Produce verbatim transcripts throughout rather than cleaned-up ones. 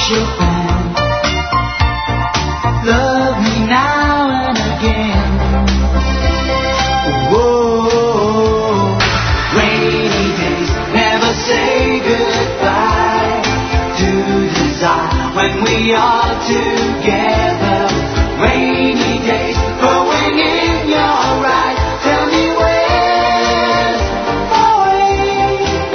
Chopin. Love me now and again. Whoa, rainy days never say goodbye to desire when we are together. Rainy days growing in your eyes. Tell me where's away.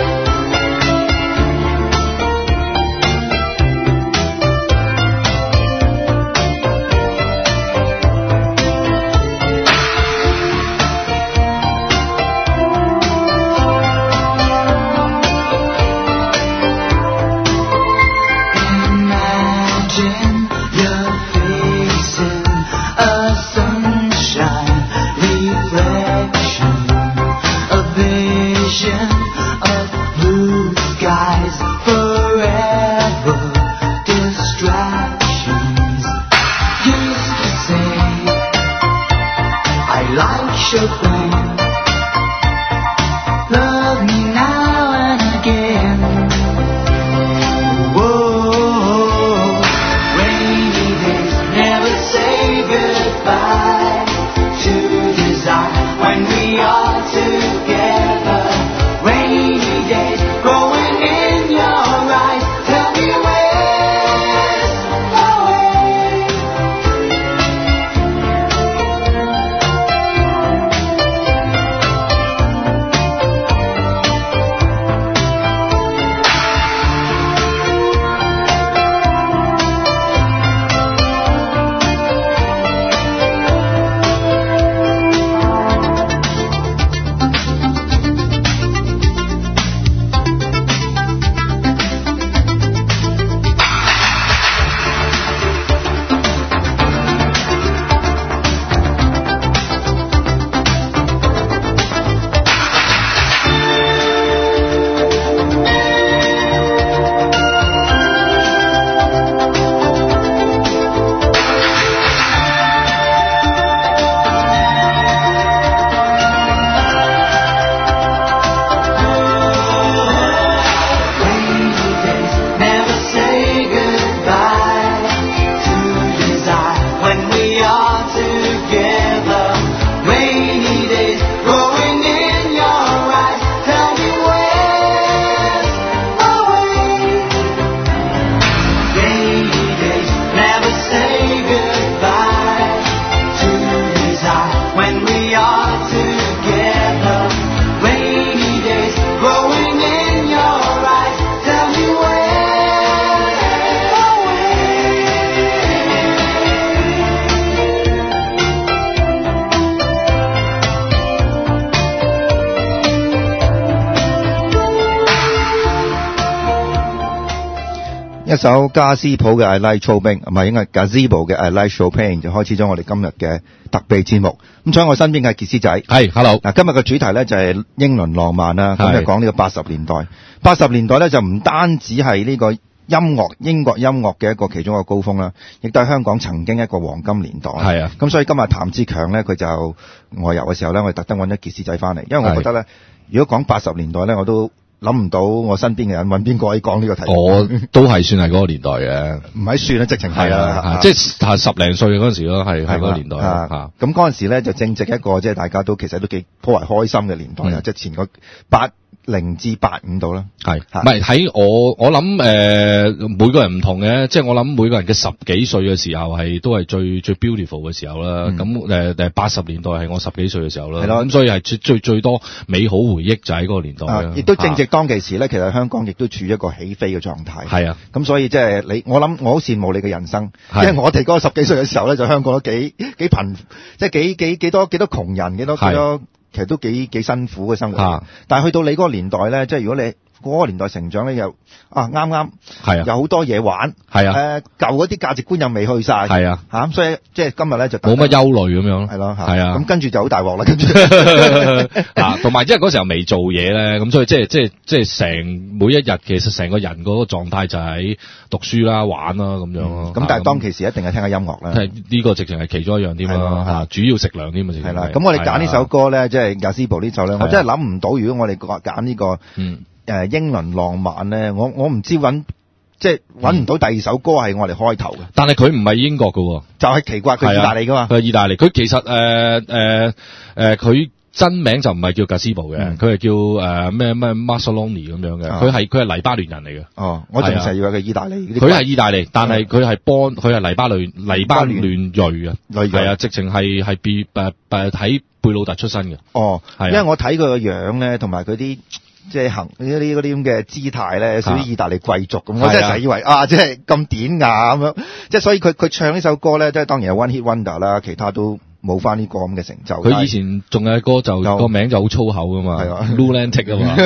Imagine you're facing a sunshine reflection, a vision of blue skies, forever distractions. Used to say I like Chopin. Love me now and again. Whoa, rainy days never say goodbye to desire when we are together. Rainy days growing in your eyes. Tell me where's away. Rainy days never say goodbye to desire when we are together. Rainy days growing in your eyes. Tell me where's away. Rainy days never say goodbye to desire when we are together. Rainy days growing in your eyes. Tell me where's away. 一首加斯普嘅 I Like Chopin， 唔係應該係 Gazebo 嘅 I Like Chopin 就開始咗我哋今日嘅特備節目。咁坐喺我身邊嘅傑斯仔， 係 hello。 嗱，今日嘅主題咧就係英倫浪漫啦，咁係就講呢個八十年代。八十年代咧就唔單止係呢個音樂英國音樂嘅一個其中一個高峰啦，亦都係香港曾經一個黃金年代。 係啊， 咁所以今日譚志強咧佢就外遊嘅時候咧，我哋特登揾咗傑斯仔翻嚟，因為我覺得咧，如果講八十年代咧，我都諗唔到我身邊嘅人揾邊個可以講呢個題目。 我都係算係嗰個年代嘅， 唔係算啦，直情係係啊， 啦， 即係十零歲嗰陣時咯，係係嗰個年代啊嚇。 咁嗰陣時咧就正值一個即係大家都其實都幾頗為開心嘅年代啊， 嗯即係前個八零至八五度啦。 係， 嚇唔係喺我我諗誒、呃、每個人唔同嘅，即係我諗每個人嘅十幾歲嘅時候係都係最最 beautiful 嘅時候啦。咁誒誒八十年代係我十幾歲嘅時候啦。 係咯咁所以係最最最多美好回憶就喺嗰個年代啦。 啊亦都正值當其時咧，其實香港亦都處於一個起飛嘅狀態。 係啊， 咁所以即係你，我諗我好羨慕你嘅人生，因係為我哋嗰個十幾歲嘅時候咧，就香港都幾幾貧，即係幾幾幾多幾多窮人，幾多幾多，其實都幾幾辛苦嘅生活。 啊但係去到你嗰個年代咧，即係如果你嗰個年代成長咧，又啊啱啱係啊， 有好多嘢玩， 係啊， 誒舊嗰啲價值觀又未去晒， 係啊， 嚇咁所以即係今日咧就冇乜憂慮咁樣咯。 係咯， 係啊咁跟住就好大鑊啦，跟住啊，同埋即係嗰時候未做嘢咧，咁所以即係即係即係成每一日其實成個人嗰個狀態就喺讀書啦、玩啦咁樣咯。 咁但係當其時一定係聽下音樂啦。 係呢個直情係其中一樣添係咯啦，嚇主要食糧添啊，直情係啦，咁我哋揀呢首歌咧，即係 Gazebo 呢首咧， 係啊我真係諗唔到，如果我哋揀呢個嗯誒英倫浪漫咧，我我唔知揾即係揾唔到第二首歌係我哋開頭嘅。 但係佢唔係英國㗎喎， 就係奇怪，佢意大利㗎嘛。 佢係意大利，佢其實誒誒誒佢。真名就唔係叫 Gazebo 嘅，佢係叫誒咩咩 Mazzoloni 咁樣嘅，佢係佢係黎巴嫩人嚟嘅。 哦，我仲成日以為佢意大利。 佢係意大利，但係佢係幫佢係黎巴嫩黎巴嫩裔嘅，係啊，直情係係別誒誒喺貝魯特出身嘅。 哦，係，因為我睇佢個樣咧，同埋佢啲即係行嗰啲嗰啲咁嘅姿態咧，有少少意大利貴族咁。我真係成日以為啊，即係咁典雅咁樣，即係所以佢佢唱呢首歌咧，即係當然係 One Hit Wonder 啦，其他都冇翻呢個咁嘅成就。 佢以前仲有歌就個名就好粗口噶嘛，係啊 Lunatic 啊嘛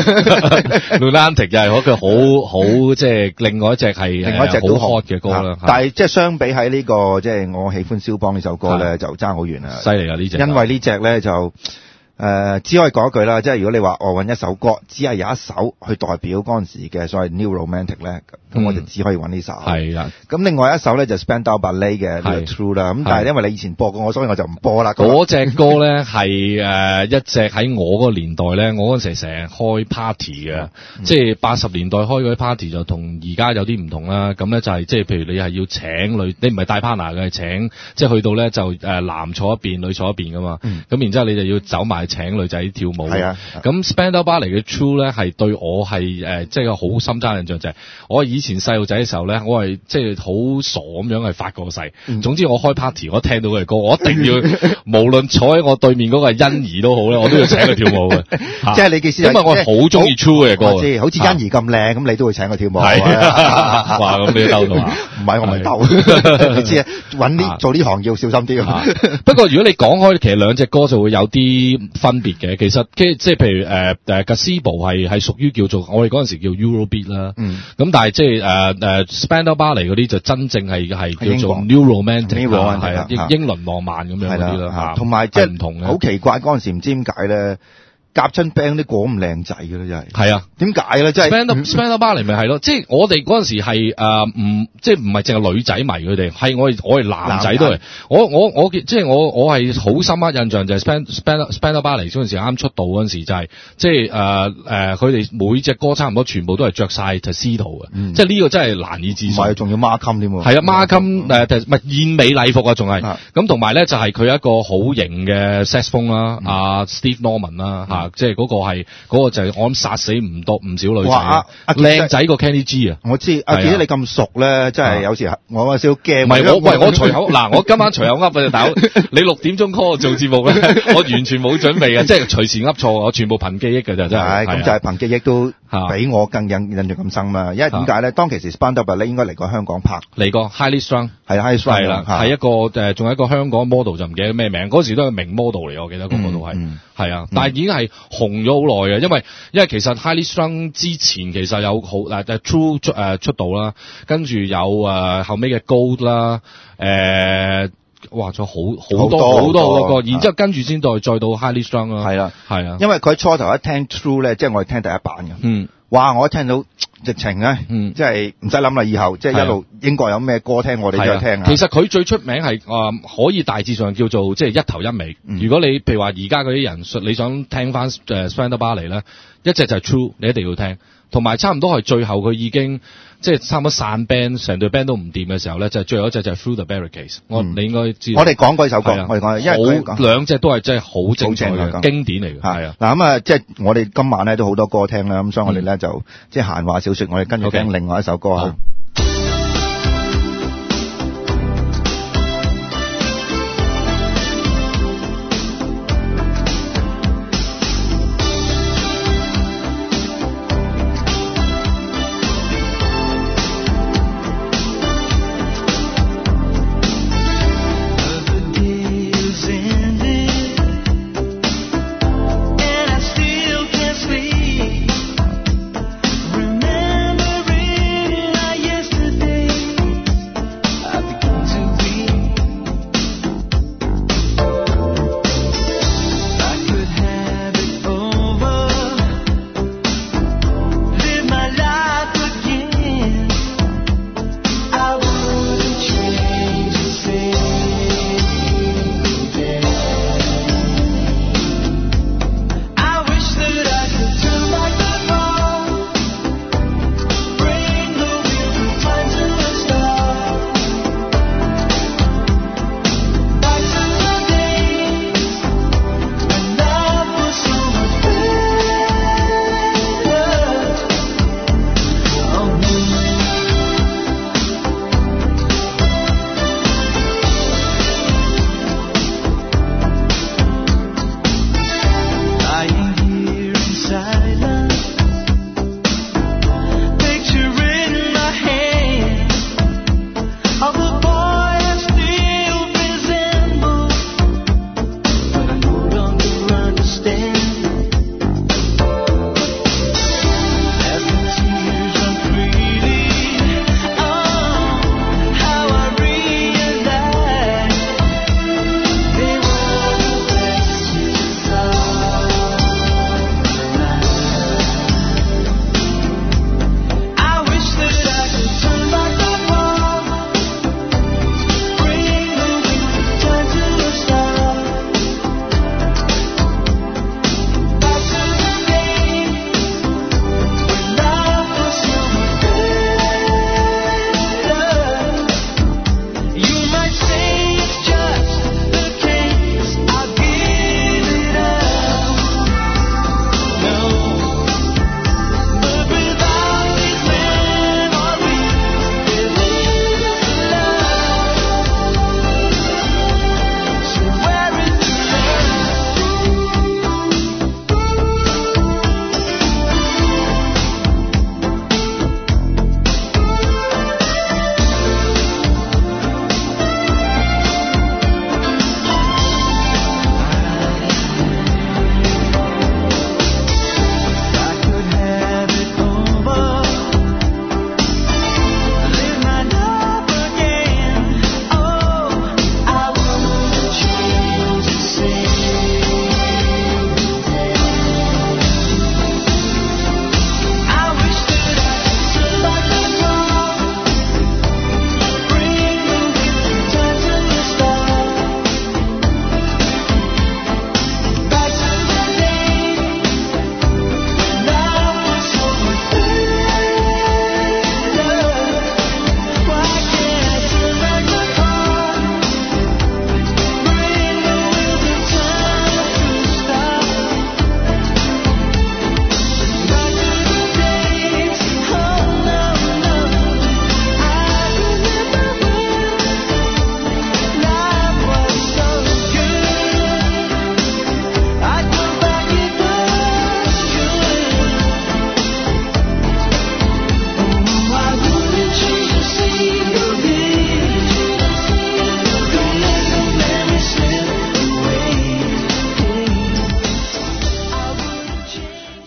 ，Lunatic 就係嗰句好好即係另外一隻係另外一隻好 hot 嘅歌啦。 但係即係相比喺呢個即係我喜歡肖邦呢首歌咧，就爭好遠啦。 犀利啊呢隻！ 因為呢隻咧就。誒、呃，只可以講一句啦，即係如果你話我揾一首歌，只係有一首去代表嗰陣時嘅所謂 New Romantic 咧，咁、嗯、我就只可以揾呢首。係啦。咁另外一首咧就 Spandau Ballet 嘅 The True 啦。咁但係因為你以前播過我，所以我就唔播啦。 嗰隻歌咧係誒一隻喺我嗰個年代咧，我嗰陣時成日開 party 嘅，嗯、即係八十年代開嗰啲 party 就同而家有啲唔同啦。咁咧就係即係譬如你係要請女，你唔係帶 partner 嘅，係請即係去到咧就誒男坐一邊，女坐一邊噶嘛。咁、嗯、然之後你就要走埋請女仔跳舞。係啊。咁 Spandau Ballet 嘅 True 咧係對我係誒即係個好深刻印象，就係我以前細路仔嘅時候咧，我係即係好傻咁樣係發過誓。嗯、總之我開 party，我聽到佢嘅歌，我一定要無論坐喺我對面嗰個係欣宜都好咧，我都要請佢跳舞嘅。 即係你嘅意思， 因為我好中意 True 嘅歌。 我知，好似欣宜咁靚，咁你都會請佢跳舞。 係啊，哇！咁你兜到啊？ 唔係我咪兜。你知啊，揾呢做呢行要小心啲。 不過如果你講開，其實兩隻歌就會有啲分別嘅。其實即即係譬如誒誒 Gazebo 係係屬於叫做我哋嗰陣時叫 Eurobeat 啦。嗯。咁但係即係誒誒 Spandau Ballet 嗰啲就真正係係叫做 New Romantic 係啊，英英倫浪漫咁樣嗰啲啦。同埋即係唔同嘅。好奇怪嗰陣時唔知點解咧。夾親 band 啲果咁靚仔嘅咧，真係。係啊， 點解咧？即係 Spandau Spandau Ballet 咪係咯，即係我哋嗰陣時係誒唔即係唔係淨係女仔迷佢哋，係我哋我哋男仔都係。我我我即係我我係好深刻印象就係 Spandau Spandau Ballet 嗰陣時啱出道嗰陣時就係即係誒誒佢哋每隻歌差唔多全部都係着晒 Tuxedo 嘅，即係呢個真係難以置信。 唔係，仲要孖襟添喎。 係啊，孖襟誒唔係燕尾禮服啊，仲係咁同埋咧就係佢一個好型嘅 saxophone 啦，阿 Steve Norman 啦嚇。即係嗰個係嗰、嗰個就係我諗殺死唔多唔少女仔，哇！靚仔過 Kenny G 啊！ 我知阿記得你咁熟咧，真係有時我有少少驚。唔係我喂我隨口嗱，我今晚隨口噏嘅大佬，你六點鐘 call 我做節目咧，我完全冇準備嘅，即係隨時噏錯，我全部憑記憶嘅咋真係。 咁就係憑記憶都比我更印印象咁深啦。因為點解咧？當其時 Spandau Ballet 應該嚟過香港拍， 嚟過 Highly Strung 係 Highly Strung 係啦，係一個誒，仲有一個香港 model 就唔記得咩名，嗰時都係名 model 嚟，我記得嗰個都係係啊，但係已經係紅咗好耐嘅，因為因為其實 Highly Strung 之前其實有好誒誒 True 出誒出道啦，跟住有誒後尾嘅 Gold 啦，誒哇咗好好多好多好多個，然之後跟住先再再到 Highly Strung 啦，係啦係啊， 因為佢初頭一聽 True 咧，即係我哋聽第一版嘅，嗯，哇！我一聽到直情咧，嗯，即係唔使諗啦，以後即係一路英國有咩歌聽，我哋就聽啊。 其實佢最出名係誒、呃、可以大致上叫做即係一頭一尾。嗯、如果你譬如話而家嗰啲人，你想聽翻誒 Spandau Ballet 咧，一隻就係 True，你一定要聽。同埋差唔多係最後佢已經即係差唔多散 band， 成隊 band 都唔掂嘅時候咧，就係、最後一隻就係 Through the Barricades、嗯。我你應該知道。 我哋講過首歌，我哋講，因為好兩隻都係真係好精彩嘅經典嚟嘅。係啊， 嗱咁啊，即係我哋今晚咧都好多歌聽啦，咁所以我哋咧、嗯、就即係閒話少說，我哋跟住聽另外一首歌啊。 Yeah.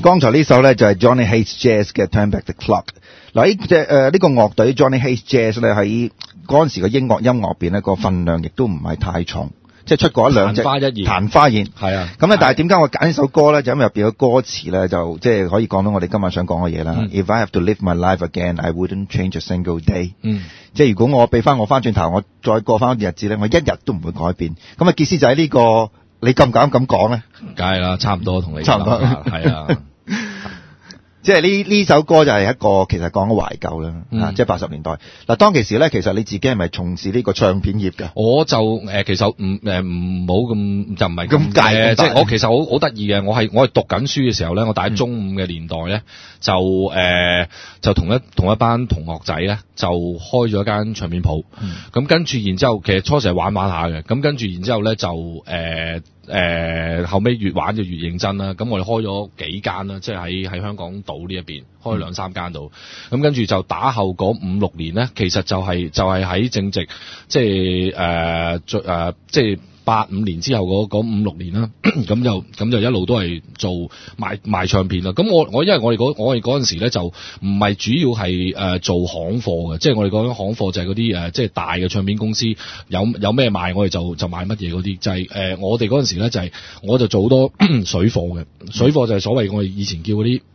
剛才呢首咧就係 Johnny Hayes Jazz 嘅 Turn Back the Clock。嗱，呢隻誒呢個樂隊 Johnny Hayes Jazz 咧喺嗰陣時嘅英國音樂入邊咧個分量亦都唔係太重，即係出過一兩隻曇花一現。 曇花現係啊。 咁咧，但係點解我揀呢首歌咧？就因為入邊嘅歌詞咧，就即係可以講到我哋今日想講嘅嘢啦。 嗯、 If I have to live my life again, I wouldn't change a single day。 嗯。 即係如果我俾翻我翻轉頭，我再過翻啲日子咧，我一日都唔會改變。咁啊，傑斯就喺呢、這個，你敢唔敢咁講咧？ 梗係啦，差唔多同你差唔多， 係啊。 即係呢呢首歌就係一個其實講嘅懷舊啦， 嗯啊，即係八十年代。嗱，當其時咧，其實你自己係咪從事呢個唱片業㗎？ 我就誒、呃、其實唔誒唔好咁就唔係咁介， 即係我其實好好得意嘅。我係我係讀緊書嘅時候咧，我大概中五嘅年代咧、嗯，就誒、呃、就同一同一班同學仔咧，就開咗一間唱片鋪。咁、嗯、跟住然之後，其實初時係玩玩下嘅。咁跟住然之後咧，就誒。呃誒、呃、後尾越玩就越認真啦，咁我哋開咗幾間啦，即係喺喺香港島呢一邊開兩三間度，咁跟住就打後嗰五六年咧，其實就係、是、就係、是、喺正值即係誒誒即係八五年之後嗰五六年啦，咁就咁就一路都係做賣賣唱片啦。咁我我因為我哋嗰我哋嗰陣時咧就唔係主要係誒、呃、做行貨嘅，即係我哋講緊行貨就係嗰啲誒即係大嘅唱片公司有有咩賣我哋就就賣乜嘢嗰啲，就係、是、誒、呃、我哋嗰陣時咧就係、是、我就做好多水貨嘅，水貨就係所謂我哋以前叫嗰啲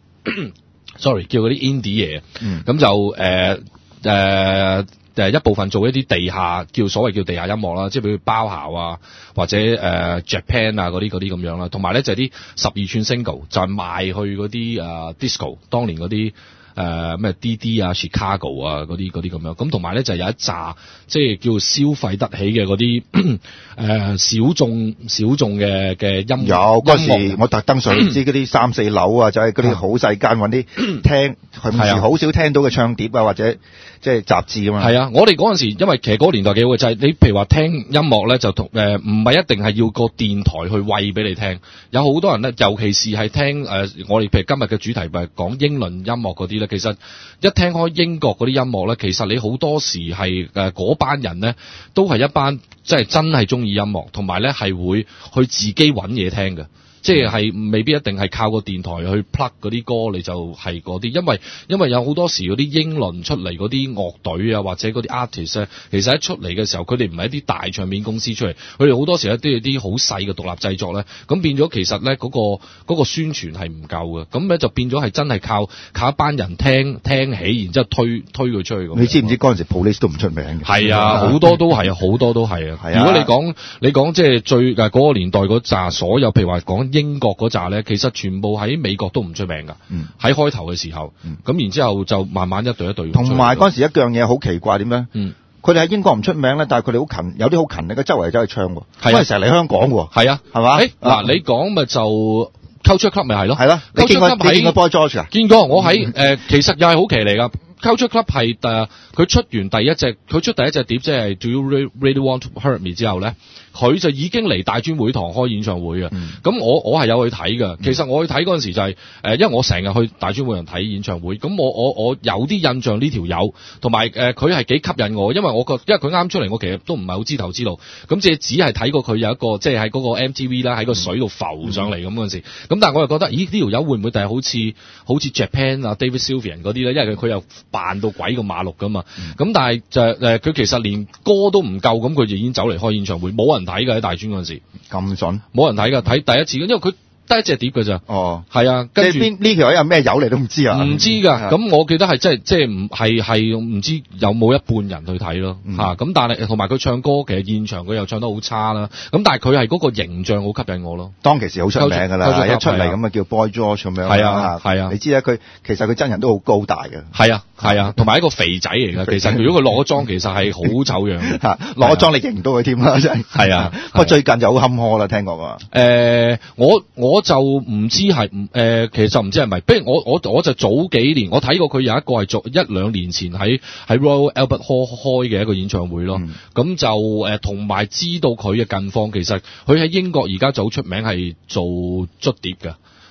sorry 叫嗰啲 indie 嘢，咁、嗯、就誒誒。呃呃誒一部分做一啲地下叫所謂叫地下音樂啦，即係譬如包姣啊，或者誒、呃、Japan 啊嗰啲嗰啲咁樣啦，同埋咧就係啲十二寸 single 就係賣去嗰啲誒 disco，當年嗰啲誒咩 D D 啊 Chicago 啊嗰啲嗰啲咁樣，咁同埋咧就係有一紮即係叫消費得起嘅嗰啲誒小眾小眾嘅嘅音樂。有嗰時我特登上去知嗰啲三四樓啊，就係嗰啲好細間揾啲聽，平時好少聽到嘅唱碟啊，或者即係雜誌啊嘛。 係啊，我哋嗰陣時因為其實嗰個年代幾好嘅，就係、是、你譬如話聽音樂咧，就同誒唔係一定係要個電台去餵俾你聽，有好多人咧，尤其是係聽誒、呃、我哋譬如今日嘅主題係講英倫音樂嗰啲咧，其實一聽開英國嗰啲音樂咧，其實你好多時係誒嗰班人咧，都係一班即係真係中意音樂，同埋咧係會去自己揾嘢聽嘅。即係未必一定係靠個電台去 plug 嗰啲歌，你就係嗰啲，因為因為有好多時嗰啲英倫出嚟嗰啲樂隊啊，或者嗰啲 artist 咧，其實一出嚟嘅時候，佢哋唔係一啲大唱片公司出嚟，佢哋好多時咧都係啲好細嘅獨立製作咧，咁變咗其實咧嗰個嗰個宣傳係唔夠嘅，咁咧就變咗係真係靠靠一班人聽聽起，然之後推推佢出去咁。 你知唔知嗰陣時 Police 都唔出名嘅？ 係啊，好多都係，好多都係啊。如果你講你講即係最誒嗰個年代嗰紮所有，譬如話講英國嗰紮咧，其實全部喺美國都唔出名噶。喺、嗯、開頭嘅時候，咁、嗯、然之後就慢慢一隊一隊。同埋嗰陣時一樣嘢好奇怪點樣？佢哋喺英國唔出名咧，但係佢哋好勤，有啲好勤力嘅周圍走去唱喎。係啊，成日嚟香港喎。係啊，係嘛？誒嗱、啊，你講咪就 Culture Club 咪係咯？係咯。你見過你見過 Boy George 啊？見過，我喺誒、呃，其實又係好奇嚟噶。Culture Club 係誒，佢出完第一隻，佢出第一隻碟即係 Do You Really Want to Hurt Me 之後咧，佢就已經嚟大專會堂開演唱會嘅。咁、嗯、我我係有去睇嘅。其實我去睇嗰陣時就係、是、誒，因為我成日去大專會堂睇演唱會。咁我我我有啲印象呢條友，同埋誒佢係幾吸引我，因為我覺因為佢啱出嚟，我其實都唔係好知頭知路。咁即係只係睇過佢有一個即係喺嗰個 M T V 啦，喺個水度浮上嚟咁嗰陣時。咁、嗯、但係我又覺得，咦呢條友會唔會第係好似好似 Japan 啊 David Sylvian 嗰啲咧？因為佢佢又扮到鬼咁馬六噶嘛。咁、嗯、但係就誒佢其實連歌都唔夠，咁佢就已經走嚟開演唱會，冇人睇嘅喺大專嗰陣時，咁準冇人睇㗎，睇第一次，因為佢得一隻碟㗎咋。哦，係啊，跟住呢條友有咩友你都唔知啊？ 唔知㗎，咁我記得係即係即係唔係係唔知有冇一半人去睇咯嚇。咁、嗯啊、但係同埋佢唱歌其實現場佢又唱得好差啦。咁但係佢係嗰個形象好吸引我咯。當其時好出名㗎啦，一出嚟咁啊叫 Boy George 咁樣。係啊係啊，你知啦，佢其實佢真人都好高大嘅。係啊係啊，同埋一個肥仔嚟㗎。其實如果佢落咗妝，其實係好醜樣嚇。落咗妝你認唔到佢添啦，真係。係啊，不過最近就好坎坷啦，聽講啊。誒、呃，我我就唔知係唔誒，其實就唔知係咪。不如我我我就早幾年我睇過佢有一個係做一兩年前喺喺 Royal Albert Hall 開嘅一個演唱會咯。咁、嗯、就誒同埋知道佢嘅近況，其實佢喺英國而家就好出名係做捽碟㗎。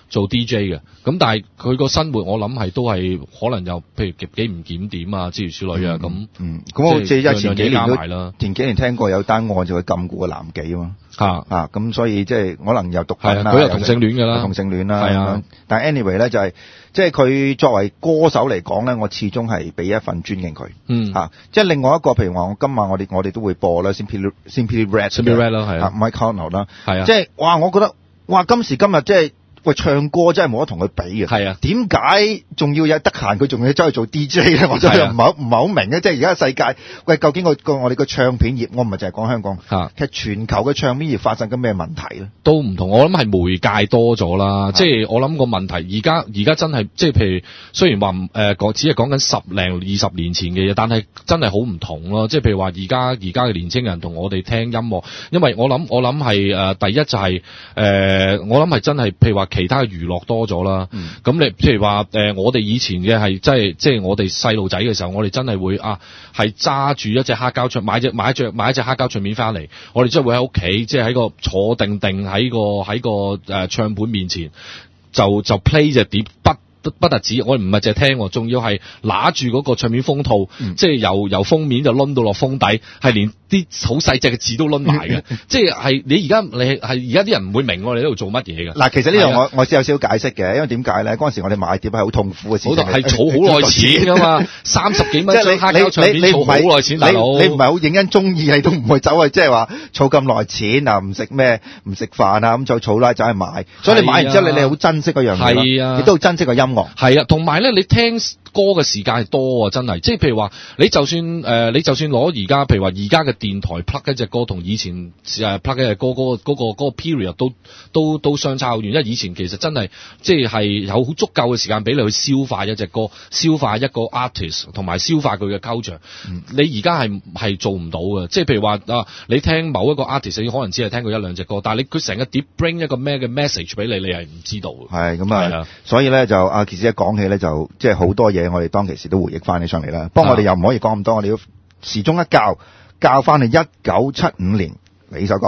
做 D J 嘅。咁但係佢個生活我諗係都係可能又譬如幾唔檢點啊諸如此類啊咁。 嗯，咁我即係前幾年都加埋啦，前幾年聽過有單案就佢禁錮個男妓啊嘛。 啊啊咁所以即係可能又毒品啦， 佢又同性戀㗎啦， 同性戀啦。 係啊， 但係 anyway 咧就係、是、即係佢作為歌手嚟講咧，我始終係俾一份尊敬佢。 嗯， 嚇、啊，即係另外一個譬如話我今晚我哋我哋都會播啦 ，Simply Simply Red，Simply Red 啦，係啊 ，Mike Connell 啦， 係啊， 即係哇，我覺得哇今時今日即係。喂，唱歌真係冇得同佢比嘅。 係啊， 點解仲要有得閒佢仲要走去做 D J 咧？我真係唔係唔係好明嘅。即係而家世界，喂，究竟個個我哋個唱片業，我唔係淨係講香港， 啊、 其實全球嘅唱片業發生緊咩問題咧？ 都唔同，我諗係媒介多咗啦。即係我諗個問題，而家而家真係即係譬如，雖然話誒講只係講緊十零二十年前嘅嘢，但係真係好唔同咯。即係譬如話而家而家嘅年青人同我哋聽音樂，因為我諗我諗係誒第一就係、是、誒、呃、我諗係真係譬如話其他嘅娛樂多。多咗啦，咁、嗯、你譬如話誒、呃，我哋以前嘅係即係即係我哋細路仔嘅時候，我哋真係會啊，係揸住一隻黑膠唱，買隻買一隻買一隻黑膠唱片翻嚟，我哋真係會喺屋企，即係喺個坐定定喺個喺個誒、呃、唱盤面前，就就 play 隻碟不。不特止，我唔係淨係聽，仲要係拿住嗰個唱片封套，嗯、即係由由封面就攆到落封底，係連啲好細隻嘅字都攆埋嘅。即係係你而家你係而家啲人唔會明我哋呢度做乜嘢嘅。嗱， 其實呢度我我有少少解釋嘅，因為點解咧？嗰陣時我哋買碟係好痛苦嘅事情， 係儲好耐錢㗎嘛，三十幾蚊張黑膠唱片儲好耐錢，大佬。 你唔係好認真中意，你都唔會走去即係話儲咁耐錢啊，唔食咩唔食飯啊，咁就儲啦，走去買。所以你買完之後，你你好珍惜嗰樣嘢咯，亦都好珍惜個音樂。 係啊，同埋咧，你聽歌嘅時間係多啊，真係。即係譬如話，你就算誒、呃，你就算攞而家，譬如話而家嘅電台 plug 一隻歌，同以前誒 plug 一隻歌嗰、嗰個嗰、嗰個嗰個 period 都都都相差好遠。因為以前其實真係即係係有好足夠嘅時間俾你去消化一隻歌，消化一個 artist， 同埋消化佢嘅 culture。嗯、你而家係係做唔到嘅。即係譬如話啊，你聽某一個 artist， 你可能只係聽過一兩隻歌，但係你佢成個碟 bring 一個咩嘅 message 俾你，你係唔知道嘅。 係咁啊，所以咧就阿傑斯一講起咧就即係好多嘢，我哋當其時都回憶翻起上嚟啦。不過我哋又唔可以講咁多，我哋要時鐘一校，校翻去一九七五年呢首歌。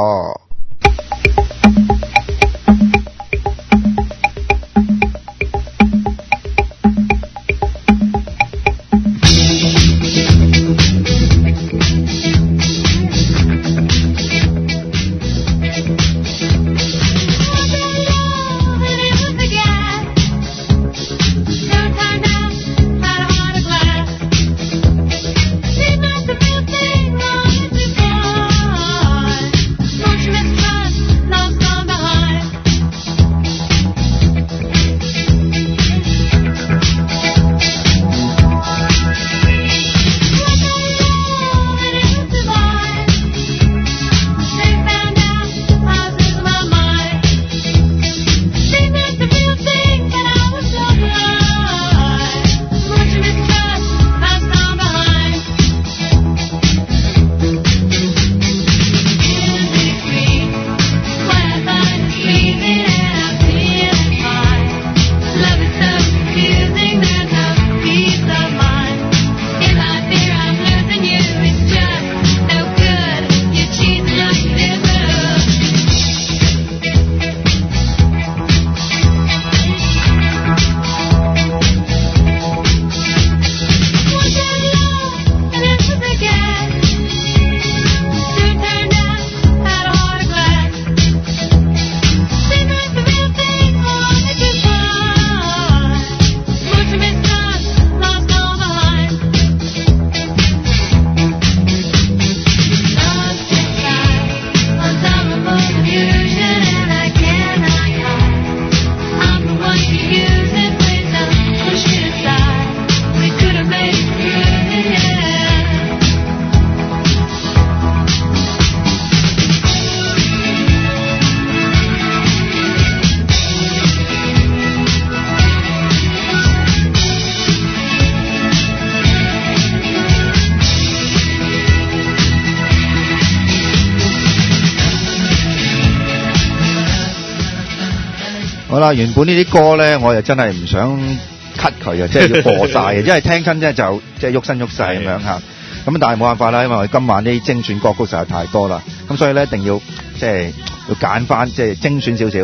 好啦，原本呢啲歌咧，我又真係唔想 cut 佢啊，即係要播晒嘅，因為聽親咧就即係喐身喐勢咁樣嚇。咁但係冇辦法啦，因為我哋今晚啲精選歌曲實在太多啦，咁所以咧一定要即係要揀翻即係精選少少。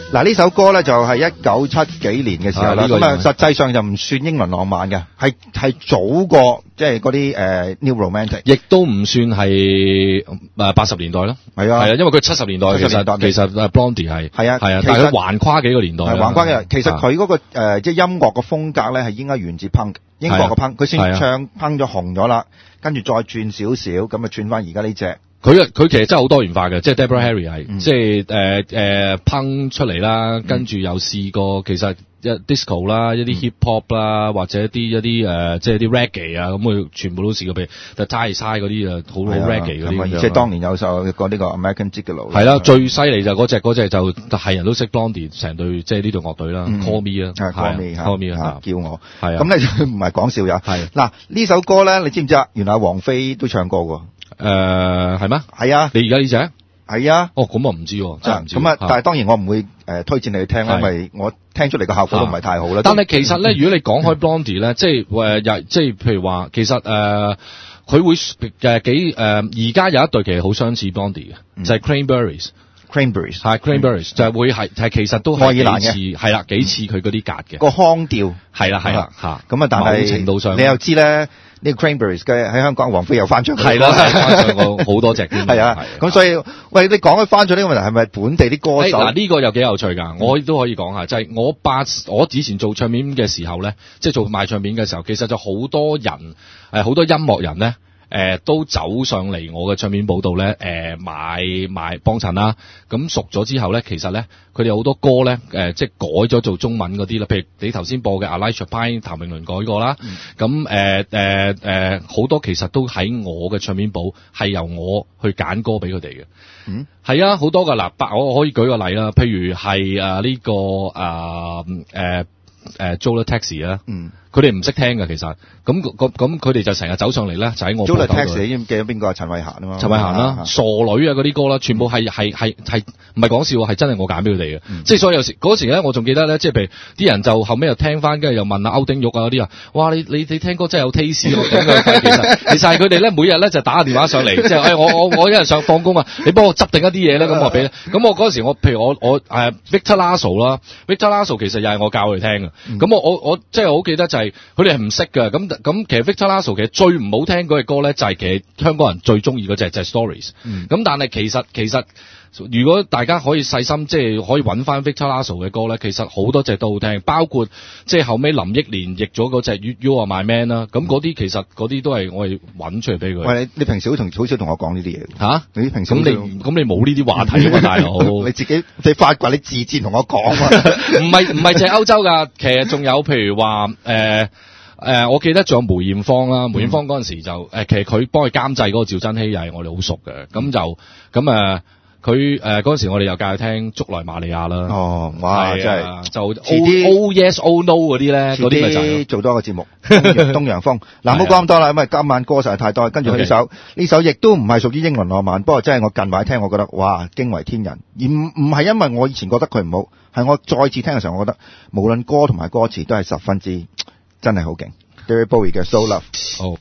嗱呢首歌咧就係一九七幾年嘅時候啦，咁啊實際上就唔算英倫浪漫嘅，係係早過即係嗰啲誒 New Romantic， 亦都唔算係誒八十年代咯， 係啊， 係啊，因為佢七十年代其實其實誒 Blondie 係係啊係啊，但係佢橫跨幾個年代， 係橫跨嘅。其實佢嗰個誒即係音樂嘅風格咧係應該源自 Punk 英國嘅 Punk，佢先唱 Punk 咗紅咗啦，跟住再轉少少咁啊轉翻而家呢隻。 佢佢其實真係好多元化嘅，即係 Deborah Harry 係、嗯，即係誒誒 Punk 出嚟啦，跟住又試過其實一 disco 啦，一啲 hip hop 啦，或者一啲一啲誒即係啲 reggae 啊，咁佢全部都試過，譬如 The Tie Side 嗰啲啊，好好 reggae 嗰啲。 即係當年有首講呢個 American Gigolo。 係啦，最犀利就嗰隻嗰隻就係人都識 Blondie 成隊，即係呢隊樂隊啦、嗯、，Call Me 啊 ，Call Me，Call Me 啊，叫我。 係啊。 咁咧唔係講笑㗎。係。嗱呢首歌咧，你知唔知啊？原來王菲都唱過喎。 誒係咩？ 係啊！ 你而家呢隻？ 係啊！ 哦，咁我唔知喎，真係唔知。 咁啊，但係當然我唔會誒、呃、推薦你去聽啦，因為我聽出嚟個效果都唔係太好啦。 但係其實咧，如果你講開 Blondie 咧，即係誒又即係譬如話，其實誒佢、呃、會誒幾誒而家有一隊其實好相似 Blondie 嘅、嗯，就係、是、Cranberries。 Cranberries 係 Cranberries、嗯、就係會係係其實都係幾似係啦，幾似佢嗰啲格嘅個腔調係啦係啦嚇。咁啊，但係某程度上你又知咧。呢、這個 Cranberries 嘅喺香港，王菲又翻唱過， 係啦，翻唱過好多隻添。係啊，咁所以，喂，你講開翻唱呢個問題，係咪本地啲歌手？嗱、哎，呢、這個又幾有趣㗎，我都可以講下，就係、是、我八我之前做唱片嘅時候咧，即、就、係、是、做賣唱片嘅時候，其實就好多人誒，好、呃、多音樂人咧。誒、呃、都走上嚟我嘅唱片簿度咧，誒、呃、買買幫襯啦。咁熟咗之後咧，其實咧佢哋好多歌咧，誒、呃、即係改咗做中文嗰啲啦。譬如你頭先播嘅 Alicia Pine 譚詠麟改過啦。咁誒誒誒好多其實都喺我嘅唱片簿，係由我去揀歌俾佢哋嘅。嗯，係啊，好多㗎嗱，我我可以舉個例啦。譬如係啊呢個啊誒誒 Jola Taxi 啊。嗯。佢哋唔識聽㗎，其實咁咁咁，佢哋就成日走上嚟咧，就喺我。 Jola Taxi 你記得邊個啊？陳慧嫻啊嘛。 陳慧嫻啦，傻女啊嗰啲歌啦，全部係係係係唔係講笑啊？係真係我揀俾佢哋嘅。即係所以有時嗰時咧，我仲記得咧，即係譬如啲人就後尾又聽翻，跟住又問下歐丁玉啊嗰啲啊，哇！你你你聽歌真係有 taste 喎。其實其實係佢哋咧，每日咧就打個電話上嚟，即係誒我我我一日上放工啊，你幫我執定一啲嘢咧，咁我俾咧。咁我嗰時我譬如我我誒 Victor Lasso 啦 ，Victor Lasso 其實又係我教佢哋聽嘅。咁我我我即係我好記得就係佢哋係唔識嘅。咁咁其實 Victor Lasso 其實最唔好聽嗰隻歌咧，就係其實香港人最中意嗰隻就係 Stories。咁但係其實其實如果大家可以細心，即係可以揾翻 Victor Lasso 嘅歌咧，其實好多隻都好聽，包括即係後尾林憶蓮譯咗嗰隻 You Are My Man 啦。咁嗰啲其實嗰啲都係我係揾出嚟俾佢。 喂，你你平時好同好少同我講呢啲嘢嚇？ 你平時咁你咁你冇呢啲話題啊，大佬？ 你自己你發掘你自薦同我講啊？ 唔係唔係淨係歐洲㗎，其實仲有譬如話誒。呃誒、呃，我記得仲有梅艷芳啦，梅艷芳嗰陣時就誒、呃，其實佢幫佢監製嗰個趙增熹又係我哋好熟嘅，咁就咁誒，佢誒嗰陣時我哋又教佢聽《竹內瑪利亞》啦。哦，哇，真係就 O O Yes O No 嗰啲咧，嗰啲咪就係做多個節目東陽東陽風。嗱，唔好講咁多啦，因為今晚歌實在太多，跟住呢首呢首亦都唔係屬於英倫浪漫，不過真係我近排聽，我覺得哇驚為天人，而唔唔係因為我以前覺得佢唔好，係我再次聽嘅時候，我覺得無論歌同埋歌詞都係十分之。真係好勁 David Bowie 嘅 So Love。好。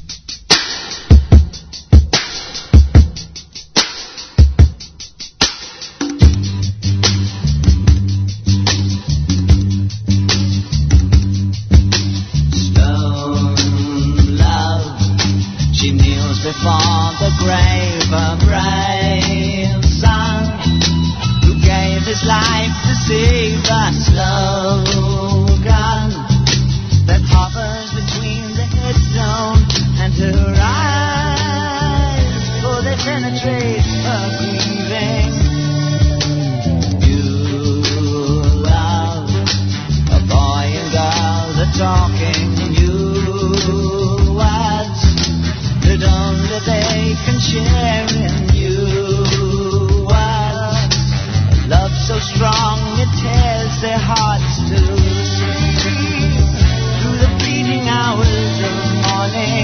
Stone love, she kneels before the grave, a brave son who gave his life to save a slogan that hovers between the headstone and her eyes, for they penetrate her grieving. You love a boy and girl, the talking new words that only they can share in you words. Love so strong it tears their hearts to see. Hours of morning,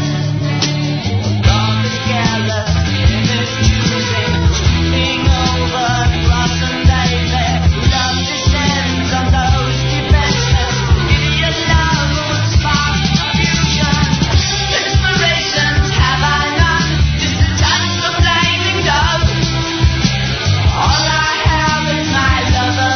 love is gathered in this choosing, tripping over cross and daisy. Love descends on those defenseless. Idiot love will spark confusion. Inspirations have I none, just a touch of flaming dove. All I have is my lover.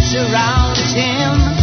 surrounds him.